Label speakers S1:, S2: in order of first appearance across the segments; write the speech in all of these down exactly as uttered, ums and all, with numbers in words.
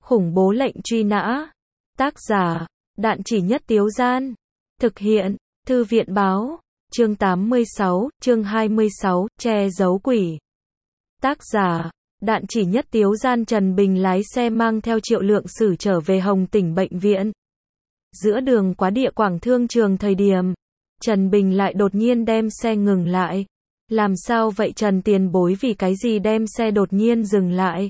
S1: Khủng bố lệnh truy nã. Tác giả, Đạn Chỉ Nhất Tiếu Gian. Thực hiện, Thư viện báo. Chương tám mươi sáu, chương hai mươi sáu, che giấu quỷ. Tác giả, Đạn Chỉ Nhất Tiếu Gian. Trần Bình lái xe mang theo Triệu Lượng Sử trở về Hồng Tỉnh bệnh viện. Giữa đường quá địa quảng thương trường thời điểm, Trần Bình lại đột nhiên đem xe ngừng lại. Làm sao vậy Trần tiền bối, vì cái gì đem xe đột nhiên dừng lại?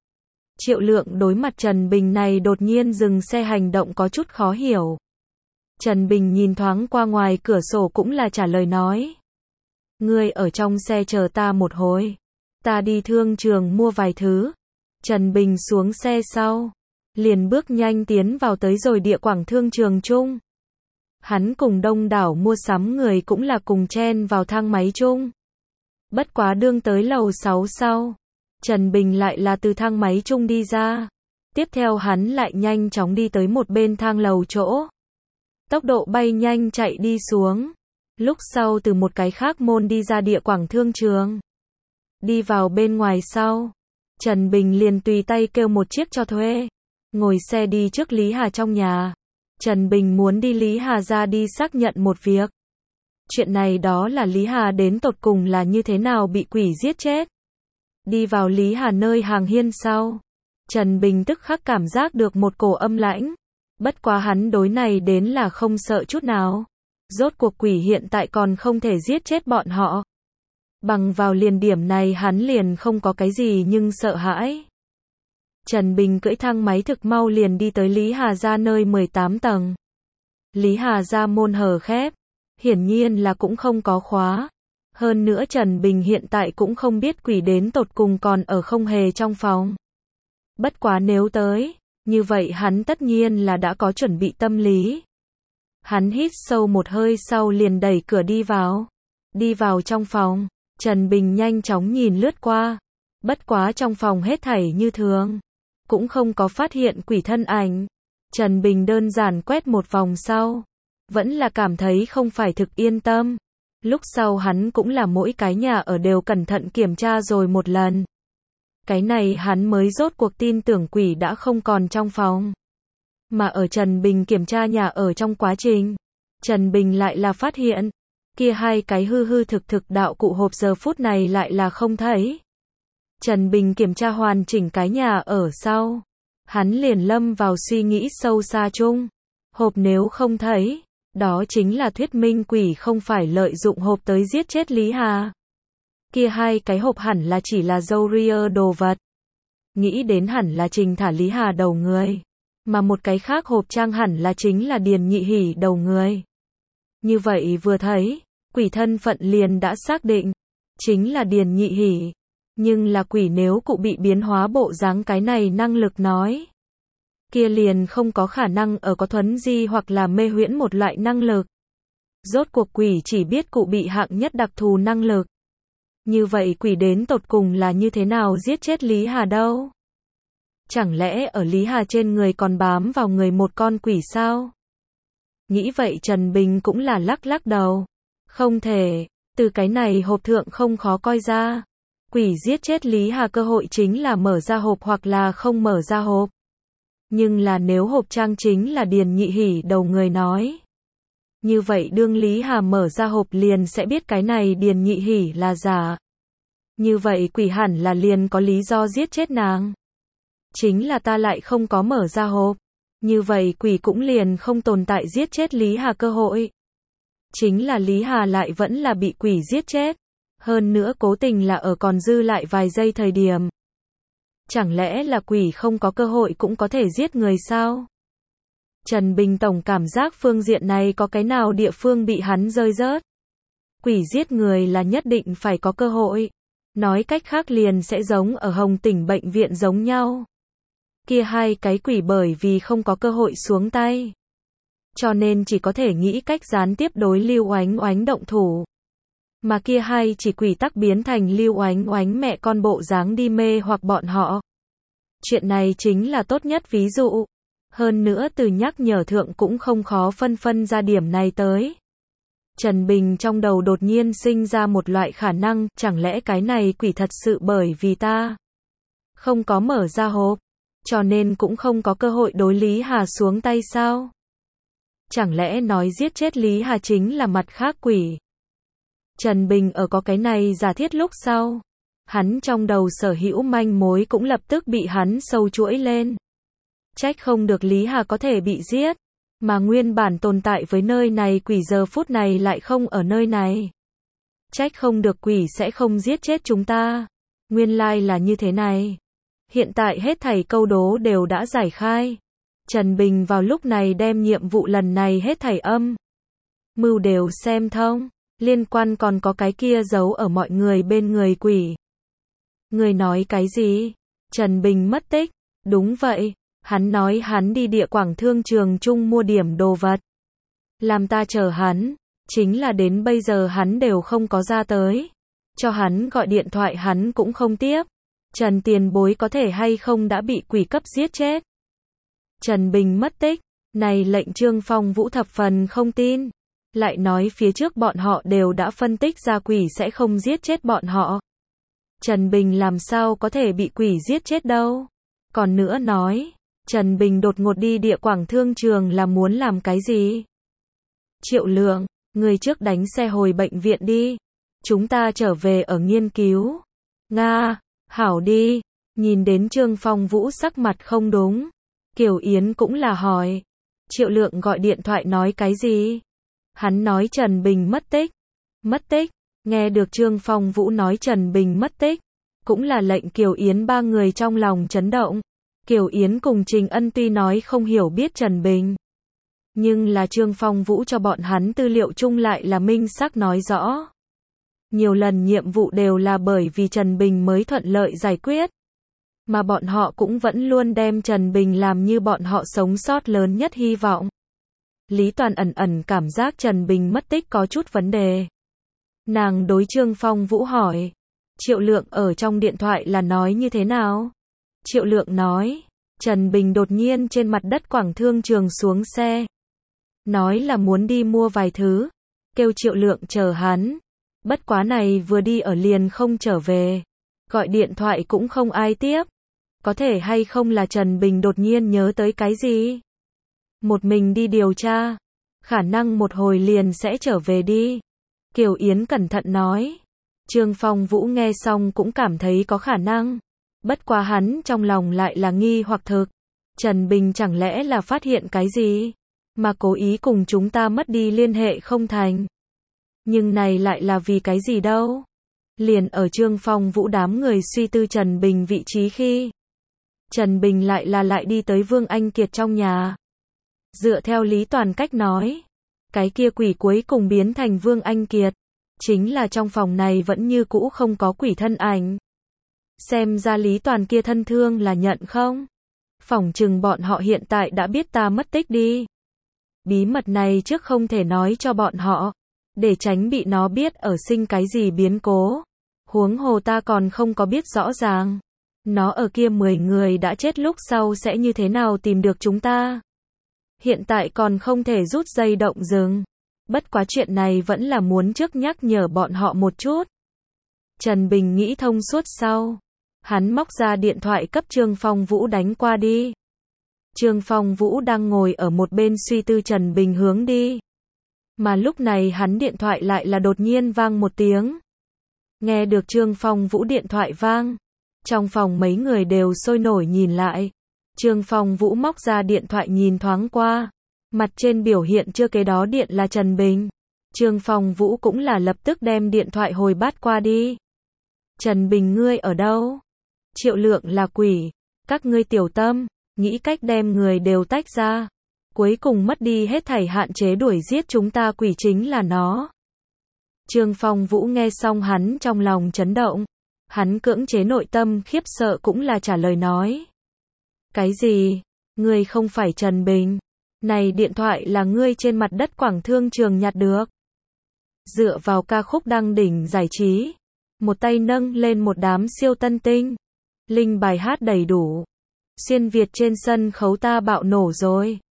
S1: Triệu Lượng đối mặt Trần Bình này đột nhiên dừng xe hành động có chút khó hiểu. Trần Bình nhìn thoáng qua ngoài cửa sổ cũng là trả lời nói. Ngươi ở trong xe chờ ta một hồi. Ta đi thương trường mua vài thứ. Trần Bình xuống xe sau, liền bước nhanh tiến vào tới rồi địa quảng thương trường chung. Hắn cùng đông đảo mua sắm người cũng là cùng chen vào thang máy chung. Bất quá đương tới lầu sáu sau, Trần Bình lại là từ thang máy chung đi ra. Tiếp theo hắn lại nhanh chóng đi tới một bên thang lầu chỗ. Tốc độ bay nhanh chạy đi xuống. Lúc sau từ một cái khác môn đi ra địa quảng thương trường. Đi vào bên ngoài sau, Trần Bình liền tùy tay kêu một chiếc cho thuê. Ngồi xe đi trước Lý Hà trong nhà. Trần Bình muốn đi Lý Hà ra đi xác nhận một việc. Chuyện này đó là Lý Hà đến tột cùng là như thế nào bị quỷ giết chết. Đi vào Lý Hà nơi hàng hiên sau, Trần Bình tức khắc cảm giác được một cổ âm lãnh. Bất quá hắn đối này đến là không sợ chút nào. Rốt cuộc quỷ hiện tại còn không thể giết chết bọn họ. Bằng vào liền điểm này hắn liền không có cái gì nhưng sợ hãi. Trần Bình cưỡi thang máy thực mau liền đi tới Lý Hà gia nơi mười tám tầng. Lý Hà gia môn hờ khép, hiển nhiên là cũng không có khóa. Hơn nữa Trần Bình hiện tại cũng không biết quỷ đến tột cùng còn ở không hề trong phòng. Bất quá nếu tới, như vậy hắn tất nhiên là đã có chuẩn bị tâm lý. Hắn hít sâu một hơi sau liền đẩy cửa đi vào. Đi vào trong phòng, Trần Bình nhanh chóng nhìn lướt qua. Bất quá trong phòng hết thảy như thường, cũng không có phát hiện quỷ thân ảnh. Trần Bình đơn giản quét một vòng sau, vẫn là cảm thấy không phải thực yên tâm. Lúc sau hắn cũng là mỗi cái nhà ở đều cẩn thận kiểm tra rồi một lần. Cái này hắn mới rốt cuộc tin tưởng quỷ đã không còn trong phòng. Mà ở Trần Bình kiểm tra nhà ở trong quá trình, Trần Bình lại là phát hiện, kia hai cái hư hư thực thực đạo cụ hộp giờ phút này lại là không thấy. Trần Bình kiểm tra hoàn chỉnh cái nhà ở sau, hắn liền lâm vào suy nghĩ sâu xa chung. Hộp nếu không thấy, đó chính là thuyết minh quỷ không phải lợi dụng hộp tới giết chết Lý Hà. Kia hai cái hộp hẳn là chỉ là dâu ria đồ vật. Nghĩ đến hẳn là Trình thả Lý Hà đầu người. Mà một cái khác hộp trang hẳn là chính là Điền Nhị Hỉ đầu người. Như vậy vừa thấy, quỷ thân phận liền đã xác định, chính là Điền Nhị Hỉ. Nhưng là quỷ nếu cụ bị biến hóa bộ dáng cái này năng lực nói, kia liền không có khả năng ở có thuấn di hoặc là mê huyễn một loại năng lực. Rốt cuộc quỷ chỉ biết cụ bị hạng nhất đặc thù năng lực. Như vậy quỷ đến tột cùng là như thế nào giết chết Lý Hà đâu? Chẳng lẽ ở Lý Hà trên người còn bám vào người một con quỷ sao? Nghĩ vậy Trần Bình cũng là lắc lắc đầu. Không thể, từ cái này hộp thượng không khó coi ra. Quỷ giết chết Lý Hà cơ hội chính là mở ra hộp hoặc là không mở ra hộp. Nhưng là nếu hộp trang chính là Điền Nhị Hỉ đầu người nói, như vậy đương Lý Hà mở ra hộp liền sẽ biết cái này Điền Nhị Hỉ là giả. Như vậy quỷ hẳn là liền có lý do giết chết nàng. Chính là ta lại không có mở ra hộp. Như vậy quỷ cũng liền không tồn tại giết chết Lý Hà cơ hội. Chính là Lý Hà lại vẫn là bị quỷ giết chết. Hơn nữa cố tình là ở còn dư lại vài giây thời điểm. Chẳng lẽ là quỷ không có cơ hội cũng có thể giết người sao? Trần Bình tổng cảm giác phương diện này có cái nào địa phương bị hắn rơi rớt. Quỷ giết người là nhất định phải có cơ hội. Nói cách khác liền sẽ giống ở Hồng Tỉnh bệnh viện giống nhau. Kia hai cái quỷ bởi vì không có cơ hội xuống tay, cho nên chỉ có thể nghĩ cách gián tiếp đối Lưu Oánh Oánh động thủ. Mà kia hai chỉ quỷ tắc biến thành Lưu Oánh Oánh mẹ con bộ dáng đi mê hoặc bọn họ. Chuyện này chính là tốt nhất ví dụ. Hơn nữa từ nhắc nhở thượng cũng không khó phân phân ra điểm này tới. Trần Bình trong đầu đột nhiên sinh ra một loại khả năng, chẳng lẽ cái này quỷ thật sự bởi vì ta không có mở ra hộp, cho nên cũng không có cơ hội đối Lý Hà xuống tay sao? Chẳng lẽ nói giết chết Lý Hà chính là mặt khác quỷ? Trần Bình ở có cái này giả thiết lúc sau, hắn trong đầu sở hữu manh mối cũng lập tức bị hắn sâu chuỗi lên. Trách không được Lý Hà có thể bị giết, mà nguyên bản tồn tại với nơi này quỷ giờ phút này lại không ở nơi này. Trách không được quỷ sẽ không giết chết chúng ta. Nguyên lai là như thế này. Hiện tại hết thảy câu đố đều đã giải khai. Trần Bình vào lúc này đem nhiệm vụ lần này hết thảy âm mưu đều xem thông, liên quan còn có cái kia giấu ở mọi người bên người quỷ. Người nói cái gì? Trần Bình mất tích. Đúng vậy, hắn nói hắn đi địa quảng thương trường chung mua điểm đồ vật. Làm ta chờ hắn, chính là đến bây giờ hắn đều không có ra tới. Cho hắn gọi điện thoại hắn cũng không tiếp. Trần tiền bối có thể hay không đã bị quỷ cấp giết chết? Trần Bình mất tích, này lệnh Trương Phong Vũ thập phần không tin. Lại nói phía trước bọn họ đều đã phân tích ra quỷ sẽ không giết chết bọn họ. Trần Bình làm sao có thể bị quỷ giết chết đâu? Còn nữa nói, Trần Bình đột ngột đi địa quảng thương trường là muốn làm cái gì? Triệu Lượng, người trước đánh xe hồi bệnh viện đi. Chúng ta trở về ở nghiên cứu. Nga, hảo đi. Nhìn đến Trương Phong Vũ sắc mặt không đúng. Kiều Yến cũng là hỏi. Triệu Lượng gọi điện thoại nói cái gì? Hắn nói Trần Bình mất tích. Mất tích. Nghe được Trương Phong Vũ nói Trần Bình mất tích. Cũng là lệnh Kiều Yến ba người trong lòng chấn động. Kiều Yến cùng Trình Ân tuy nói không hiểu biết Trần Bình. Nhưng là Trương Phong Vũ cho bọn hắn tư liệu chung lại là minh xác nói rõ. Nhiều lần nhiệm vụ đều là bởi vì Trần Bình mới thuận lợi giải quyết. Mà bọn họ cũng vẫn luôn đem Trần Bình làm như bọn họ sống sót lớn nhất hy vọng. Lý Toàn ẩn ẩn cảm giác Trần Bình mất tích có chút vấn đề. Nàng đối Trương Phong Vũ hỏi. Triệu Lượng ở trong điện thoại là nói như thế nào? Triệu Lượng nói. Trần Bình đột nhiên trên mặt đất quảng thương trường xuống xe. Nói là muốn đi mua vài thứ. Kêu Triệu Lượng chờ hắn. Bất quá này vừa đi ở liền không trở về. Gọi điện thoại cũng không ai tiếp. Có thể hay không là Trần Bình đột nhiên nhớ tới cái gì? Một mình đi điều tra. Khả năng một hồi liền sẽ trở về đi. Kiều Yến cẩn thận nói. Trương Phong Vũ nghe xong cũng cảm thấy có khả năng. Bất quá hắn trong lòng lại là nghi hoặc thực. Trần Bình chẳng lẽ là phát hiện cái gì? Mà cố ý cùng chúng ta mất đi liên hệ không thành. Nhưng này lại là vì cái gì đâu? Liền ở Trương Phong Vũ đám người suy tư Trần Bình vị trí khi. Trần Bình lại là lại đi tới Vương Anh Kiệt trong nhà. Dựa theo Lý Toàn cách nói. Cái kia quỷ cuối cùng biến thành Vương Anh Kiệt. Chính là trong phòng này vẫn như cũ không có quỷ thân ảnh. Xem ra Lý Toàn kia thân thương là nhận không? Phỏng chừng bọn họ hiện tại đã biết ta mất tích đi. Bí mật này trước không thể nói cho bọn họ. Để tránh bị nó biết ở sinh cái gì biến cố. Huống hồ ta còn không có biết rõ ràng. Nó ở kia mười người đã chết lúc sau sẽ như thế nào tìm được chúng ta. Hiện tại còn không thể rút dây động rừng. Bất quá chuyện này vẫn là muốn trước nhắc nhở bọn họ một chút. Trần Bình nghĩ thông suốt sau. Hắn móc ra điện thoại cấp Trương Phong Vũ đánh qua đi. Trương Phong Vũ đang ngồi ở một bên suy tư Trần Bình hướng đi. Mà lúc này hắn điện thoại lại là đột nhiên vang một tiếng. Nghe được Trương Phong Vũ điện thoại vang. Trong phòng mấy người đều sôi nổi nhìn lại. Trương Phong Vũ móc ra điện thoại nhìn thoáng qua. Mặt trên biểu hiện chưa kế đó điện là Trần Bình. Trương Phong Vũ cũng là lập tức đem điện thoại hồi bắt qua đi. Trần Bình ngươi ở đâu? Triệu Lượng là quỷ. Các ngươi tiểu tâm, nghĩ cách đem người đều tách ra. Cuối cùng mất đi hết thảy hạn chế đuổi giết chúng ta quỷ chính là nó. Trương Phong Vũ nghe xong hắn trong lòng chấn động. Hắn cưỡng chế nội tâm khiếp sợ cũng là trả lời nói. Cái gì? Ngươi không phải Trần Bình. Này điện thoại là ngươi trên mặt đất quảng thương trường nhặt được. Dựa vào ca khúc đăng đỉnh giải trí. Một tay nâng lên một đám siêu tân tinh. Linh bài hát đầy đủ. Xuyên Việt trên sân khấu ta bạo nổ rồi.